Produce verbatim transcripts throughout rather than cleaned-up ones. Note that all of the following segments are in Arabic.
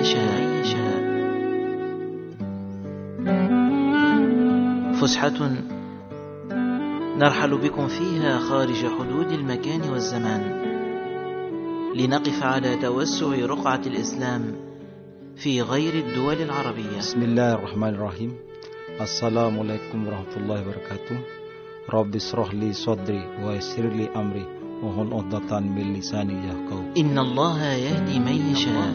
يشاء. فسحة نرحل بكم فيها خارج حدود المكان والزمان، لنقف على توسع رقعة الإسلام في غير الدول العربية. بسم الله الرحمن الرحيم. السلام عليكم ورحمة الله وبركاته. رب اشرح لي صدري ويسر لي أمري واحلل عقدة من لساني يفقهوا. إن الله يهدي من يشاء.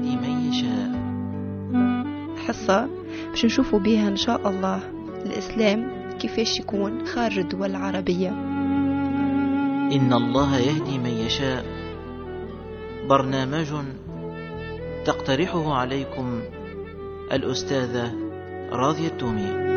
حصة باش نشوفوا بيها إن شاء الله الإسلام كيفاش يكون خارج الدول العربية. إن الله يهدي من يشاء، برنامج تقترحه عليكم الأستاذة راضية التومي.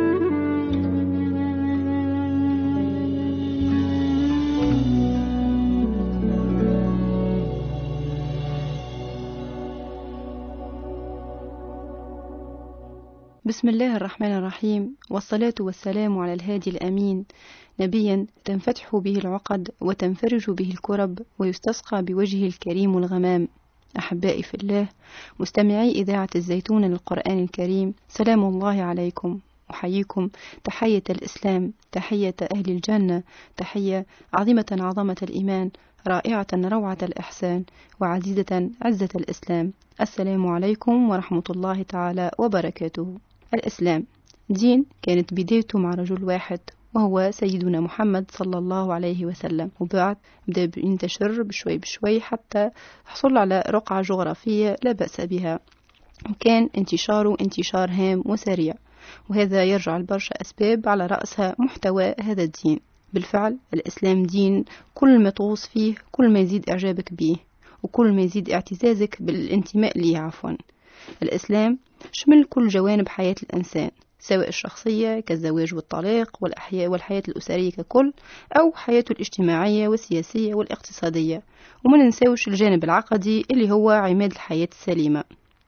بسم الله الرحمن الرحيم، والصلاة والسلام على الهادي الأمين، نبيا تنفتح به العقد وتنفرج به الكرب ويستسقى بوجهه الكريم الغمام. أحبائي في الله، مستمعي إذاعة الزيتون للقرآن الكريم، سلام الله عليكم. أحييكم تحية الإسلام، تحية أهل الجنة، تحية عظيمة عظمة الإيمان، رائعة روعة الإحسان، وعزيزة عزة الإسلام. السلام عليكم ورحمة الله تعالى وبركاته. الإسلام دين كانت بدايته مع رجل واحد وهو سيدنا محمد صلى الله عليه وسلم، وبعد بدأ ينتشر بشوي بشوي حتى حصل على رقعة جغرافية لا بأس بها، وكان انتشاره انتشار هام وسريع، وهذا يرجع لبرشا أسباب على رأسها محتوى هذا الدين. بالفعل الإسلام دين كل ما تغوص فيه كل ما يزيد إعجابك به، وكل ما يزيد اعتزازك بالانتماء ليه. عفوا، الإسلام شمل كل جوانب حياة الإنسان، سواء الشخصية كالزواج والطلاق والأحياء والحياة الأسرية ككل، أو حياته الاجتماعية والسياسية والاقتصادية، وما ننساوش الجانب العقدي اللي هو عماد الحياة السليمة.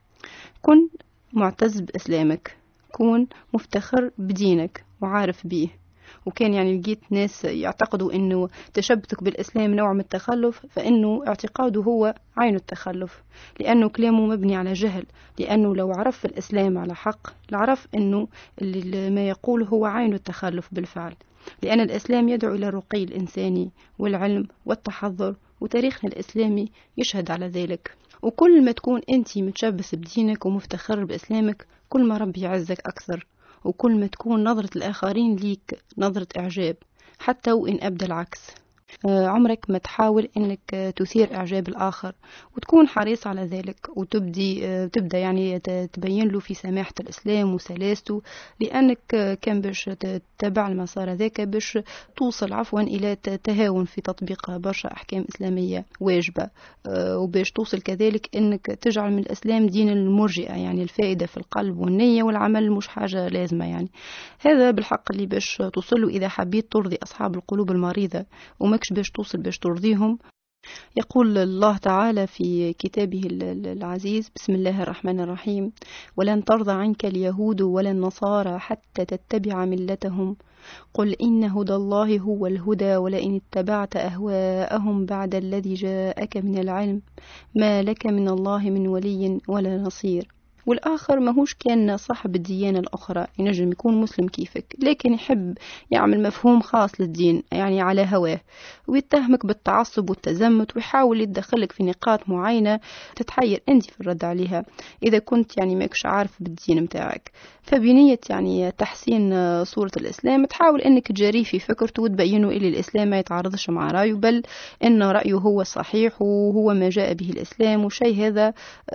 كن معتز بإسلامك، كون مفتخر بدينك وعارف بيه. وكان يعني لقيت ناس يعتقدوا انه تشبثك بالإسلام نوع من التخلف، فانه اعتقاده هو عين التخلف، لانه كلامه مبني على جهل، لانه لو عرف الإسلام على حق لعرف انه اللي ما يقول هو عين التخلف بالفعل، لان الإسلام يدعو الى الرقي الإنساني والعلم والتحضر، وتاريخنا الإسلامي يشهد على ذلك. وكل ما تكون انت متشبث بدينك ومفتخر بإسلامك كل ما ربي يعزك أكثر، وكل ما تكون نظرة الآخرين ليك نظرة إعجاب، حتى وإن أبدى العكس. عمرك ما تحاول أنك تثير إعجاب الآخر، وتكون حريص على ذلك، وتبدي تبدأ يعني تبين له في سماحة الإسلام وسلاسته، لأنك كان باش تتبع المسار ذاك باش توصل عفوا إلى تهاون في تطبيق برشا أحكام إسلامية واجبة، وباش توصل كذلك أنك تجعل من الإسلام دين المرجئة، يعني الفائدة في القلب والنية والعمل مش حاجة لازمة. يعني هذا بالحق اللي باش توصله إذا حبيت ترضي أصحاب القلوب المريضة، وما باش توصل باش ترضيهم. يقول الله تعالى في كتابه العزيز: بسم الله الرحمن الرحيم: ولن ترضى عنك اليهود ولا النصارى حتى تتبع ملتهم قل إن هدى الله هو الهدى ولئن اتبعت أهواءهم بعد الذي جاءك من العلم ما لك من الله من ولي ولا نصير. والآخر ماهوش كان صاحب الديانة الأخرى، ينجم يكون مسلم كيفك لكن يحب يعمل مفهوم خاص للدين يعني على هواه، ويتهمك بالتعصب والتزمت، ويحاول يتدخلك في نقاط معينة تتحير أنت في الرد عليها إذا كنت يعني ماكش عارف بالدين متاعك. فبنية يعني تحسين صورة الإسلام تحاول أنك تجاريه في فكرته وتبينه إلي الإسلام ما يتعارضش مع رأيه، بل إن رأيه هو الصحيح وهو ما جاء به الإسلام، وشيء هذا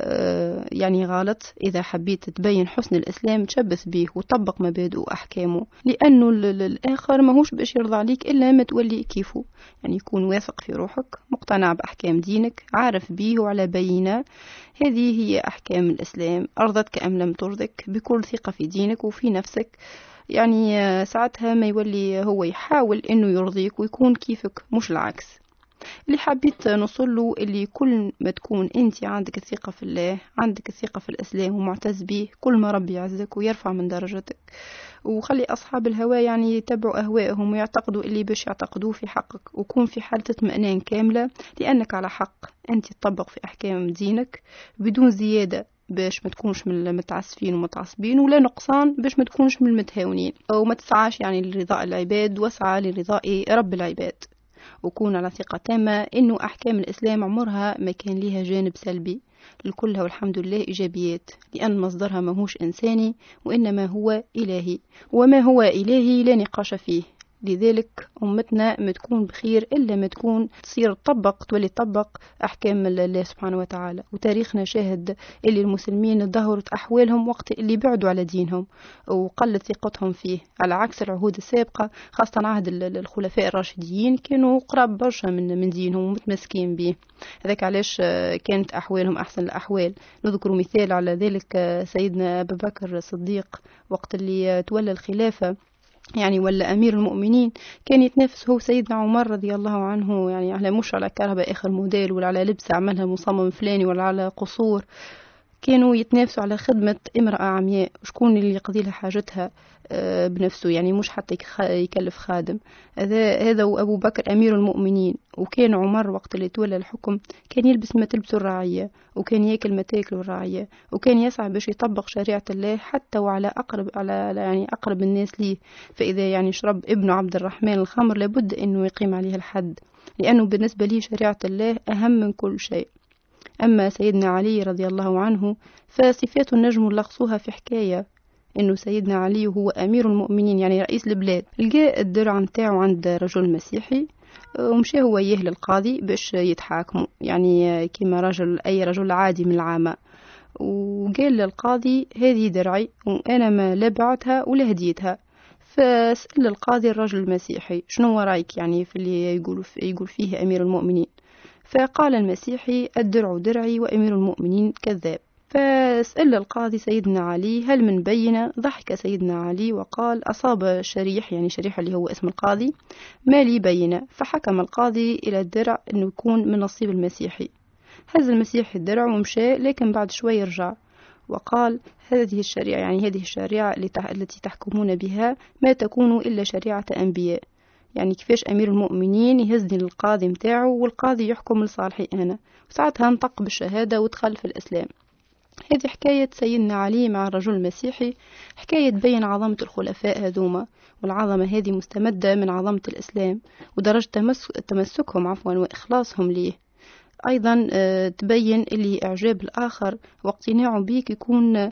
يعني غلط. إذا حبيت تبين حسن الإسلام تشبث به وطبق مبادئه وأحكامه، لأنه الآخر ماهوش باش يرضى عليك إلا ما تولي كيفه، يعني يكون واثق في روحك، مقتنع بأحكام دينك، عارف به وعلى بينة. هذه هي أحكام الإسلام، أرضتك أم لم ترضك، بكل ثقة في دينك وفي نفسك. يعني ساعتها ما يولي هو يحاول إنه يرضيك ويكون كيفك مش العكس. اللي حبيت نوصله اللي كل ما تكون انت عندك الثقة في الله، عندك الثقة في الإسلام ومعتز به، كل ما ربي يعزك ويرفع من درجتك. وخلي أصحاب الهوى يعني يتبعوا أهوائهم ويعتقدوا اللي باش يعتقدوه في حقك، وكون في حالة اطمئنان كاملة لأنك على حق. أنت تطبق في أحكام دينك بدون زيادة باش ما تكونش من المتعسفين ومتعصبين، ولا نقصان باش ما تكونش من المتهاونين، وما تسعاش يعني لرضاء العباد واسعى لرضاء رب العباد. وكون على ثقة تامة إنه أحكام الإسلام عمرها ما كان لها جانب سلبي، لكلها والحمد لله إيجابيات، لأن مصدرها ماهوش إنساني وإنما هو إلهي، وما هو إلهي لا نقاش فيه. لذلك أمتنا ما تكون بخير إلا ما تكون تصير تطبق تولي تطبق أحكام الله سبحانه وتعالى. وتاريخنا شاهد اللي المسلمين ظهرت أحوالهم وقت اللي بعدوا على دينهم وقلت ثقتهم فيه، على عكس العهود السابقة خاصة عهد الخلفاء الراشدين كانوا قراب برشا من من دينهم ومتمسكين به. هذاك علاش كانت أحوالهم أحسن الأحوال. نذكر مثال على ذلك سيدنا أبو بكر الصديق وقت اللي تولى الخلافة يعني ولا أمير المؤمنين، كان يتنافس هو سيدنا عمر رضي الله عنه يعني على مش على كهرباء آخر موديل ولا على لبس عملها مصمم فلاني ولا على قصور، كانوا يتنافسوا على خدمة امرأة عمياء وشكون اللي يقضي لها حاجتها بنفسه، يعني مش حتى يكلف خادم. هذا هذا أبو بكر أمير المؤمنين. وكان عمر وقت اللي تولى الحكم كان يلبس ما تلبسه الرعية، وكان ياكل ما تاكله الرعية، وكان يسعى باش يطبق شريعة الله حتى وعلى أقرب على يعني أقرب الناس ليه. فإذا يعني شرب ابن عبد الرحمن الخمر لابد إنه يقيم عليه الحد، لأنه بالنسبة لي شريعة الله أهم من كل شيء. أما سيدنا علي رضي الله عنه فصفات النجم لخصوها في حكاية إنه سيدنا علي هو أمير المؤمنين يعني رئيس البلاد، لقى الدرع نتاعو عند رجل مسيحي ومشى هو وياه للقاضي باش يتحاكموا يعني كما رجل أي رجل عادي من العامة. وقال للقاضي هذه درعي وأنا ما لا بعتها ولا هديتها. فسأل القاضي الرجل المسيحي شنو رأيك يعني في اللي يقول يقول فيه أمير المؤمنين؟ فقال المسيحي الدرع درعي وأمير المؤمنين كذاب. فسأل القاضي سيدنا علي هل من بينة؟ ضحك سيدنا علي وقال أصاب شريح يعني شريح اللي هو اسم القاضي ما لي بينة. فحكم القاضي إلى الدرع أنه يكون من نصيب المسيحي. هز المسيحي الدرع ومشى، لكن بعد شوي رجع وقال هذه الشريعة يعني هذه الشريعة التي تحكمون بها ما تكون إلا شريعة أنبياء، يعني كيفاش أمير المؤمنين يهزني للقاضي متاعه والقاضي يحكم لصالحي أنا، وساعتها انطق بالشهادة ودخل في الإسلام. هذه حكاية سيدنا علي مع الرجل المسيحي، حكاية تبين عظمة الخلفاء هذوما، والعظمة هذه مستمدة من عظمة الإسلام ودرجة تمسكهم عفوا وإخلاصهم ليه. أيضا تبين اللي إعجاب الآخر واقتناعه بيك يكون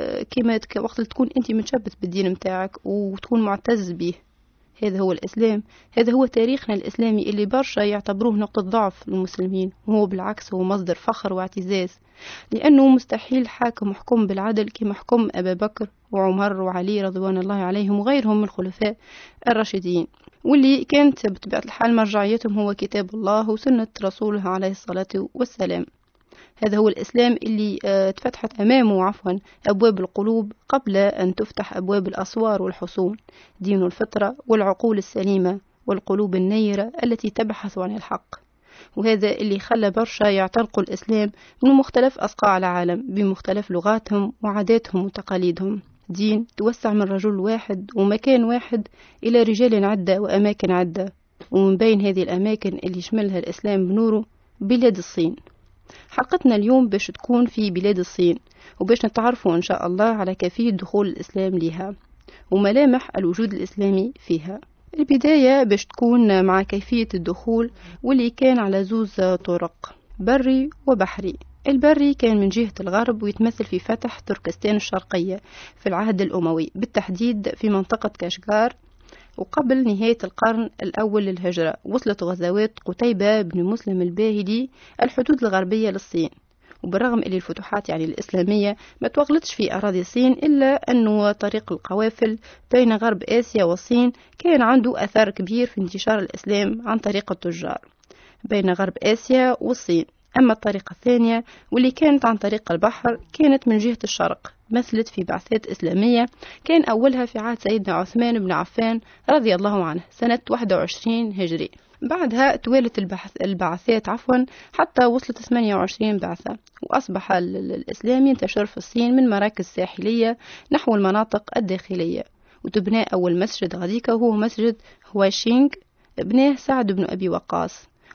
كما وقت تكون أنت متشبث بالدين متاعك وتكون معتز به. هذا هو الإسلام، هذا هو تاريخنا الإسلامي اللي برشا يعتبروه نقطة ضعف للمسلمين، وهو بالعكس هو مصدر فخر واعتزاز، لأنه مستحيل حاكم حكم بالعدل كما حكم أبا بكر وعمر وعلي رضوان الله عليهم وغيرهم من الخلفاء الراشدين، واللي كانت بطبيعة الحال مرجعيتهم هو كتاب الله وسنة رسوله عليه الصلاة والسلام. هذا هو الإسلام اللي اتفتحت أمامه عفوا أبواب القلوب قبل أن تفتح أبواب الأسوار والحصون، دين الفطرة والعقول السليمة والقلوب النيرة التي تبحث عن الحق. وهذا اللي خلى برشا يعتنقوا الإسلام من مختلف أصقاع العالم بمختلف لغاتهم وعاداتهم وتقاليدهم. دين توسع من رجل واحد ومكان واحد إلى رجال عدة وأماكن عدة، ومن بين هذه الأماكن اللي يشملها الإسلام بنوره بلاد الصين. حلقتنا اليوم باش تكون في بلاد الصين، وباش نتعرفوا إن شاء الله على كيفية دخول الإسلام لها وملامح الوجود الإسلامي فيها. البداية باش تكون مع كيفية الدخول، واللي كان على زوز طرق بري وبحري. البري كان من جهة الغرب ويتمثل في فتح تركستان الشرقية في العهد الأموي، بالتحديد في منطقة كاشغار. وقبل نهاية القرن الأول للهجرة وصلت غزوات قتيبة بن مسلم الباهلي الحدود الغربية للصين. وبالرغم أن الفتوحات يعني الإسلامية ما توغلتش في أراضي الصين، إلا أنه طريق القوافل بين غرب آسيا والصين كان عنده أثر كبير في انتشار الإسلام عن طريق التجار بين غرب آسيا والصين. أما الطريقة الثانية واللي كانت عن طريق البحر كانت من جهة الشرق، مثلت في بعثات إسلامية كان أولها في عهد سيدنا عثمان بن عفان رضي الله عنه سنة واحد وعشرين هجري. بعدها توالت البحث البعثات عفوا حتى وصلت ثمانية وعشرين بعثة، وأصبح الإسلام ينتشر في الصين من مراكز ساحلية نحو المناطق الداخلية. وتبنى أول مسجد غاديكا وهو مسجد هواشينغ، بناه سعد بن أبي وقاص،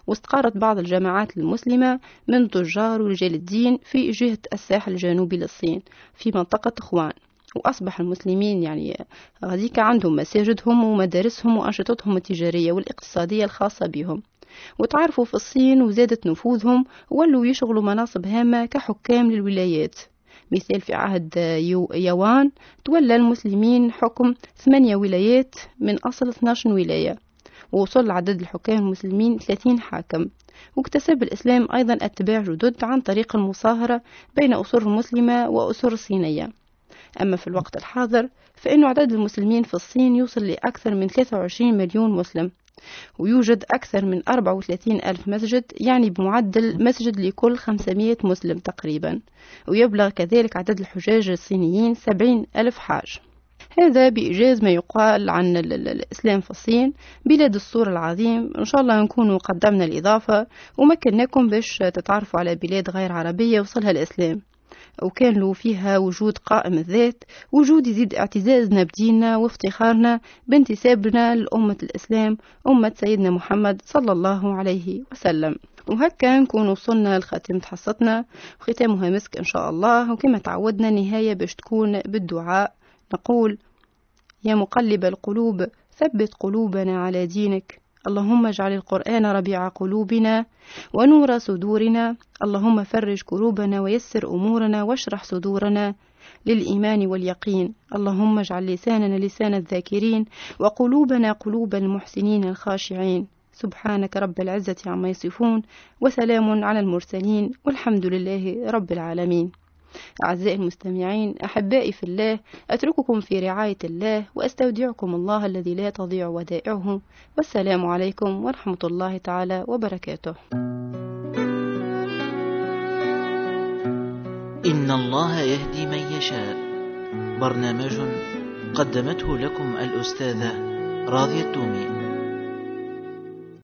واستقرت بعض الجماعات المسلمة من تجار ورجال الدين في جهة الساحل الجنوبي للصين في منطقة خوان، وأصبح المسلمين يعني غاديك عندهم مساجدهم ومدارسهم وأنشطتهم التجارية والاقتصادية الخاصة بهم، وتعرفوا في الصين وزادت نفوذهم وولوا يشغلوا مناصب هامة كحكام للولايات. مثال في عهد يوان تولى المسلمين حكم ثمانية ولايات من أصل اثني عشر ولاية، ووصل عدد الحكام المسلمين ثلاثين حاكم. واكتسب الإسلام أيضا أتباع جدد عن طريق المصاهرة بين أسر المسلمة وأسر الصينية. أما في الوقت الحاضر فإن عدد المسلمين في الصين يوصل لأكثر من ثلاثة وعشرين مليون مسلم، ويوجد أكثر من أربعة وثلاثين ألف مسجد، يعني بمعدل مسجد لكل خمسمائة مسلم تقريبا، ويبلغ كذلك عدد الحجاج الصينيين سبعين ألف حاج. هذا بإيجاز ما يقال عن الإسلام في الصين بلاد السور العظيم. إن شاء الله نكون قدمنا الإضافة ومكناكم باش تتعرفوا على بلاد غير عربية وصلها الإسلام وكان له فيها وجود قائم الذات، وجود يزيد اعتزازنا بديننا وافتخارنا بانتسابنا لأمة الإسلام، أمة سيدنا محمد صلى الله عليه وسلم. وهكا نكون وصلنا لخاتمة حصتنا وختامها مسك إن شاء الله. وكما تعودنا نهاية باش تكون بالدعاء، نقول: يا مقلب القلوب ثبت قلوبنا على دينك، اللهم اجعل القرآن ربيع قلوبنا ونور صدورنا، اللهم فرج كروبنا ويسر أمورنا واشرح صدورنا للإيمان واليقين، اللهم اجعل لساننا لسان الذاكرين وقلوبنا قلوب المحسنين الخاشعين. سبحانك رب العزة عما يصفون، وسلام على المرسلين، والحمد لله رب العالمين. أعزائي المستمعين، أحبائي في الله، أترككم في رعاية الله وأستودعكم الله الذي لا تضيع ودائعه، والسلام عليكم ورحمة الله تعالى وبركاته. إن الله يهدي من يشاء، برنامج قدمته لكم الأستاذة راضية التومي.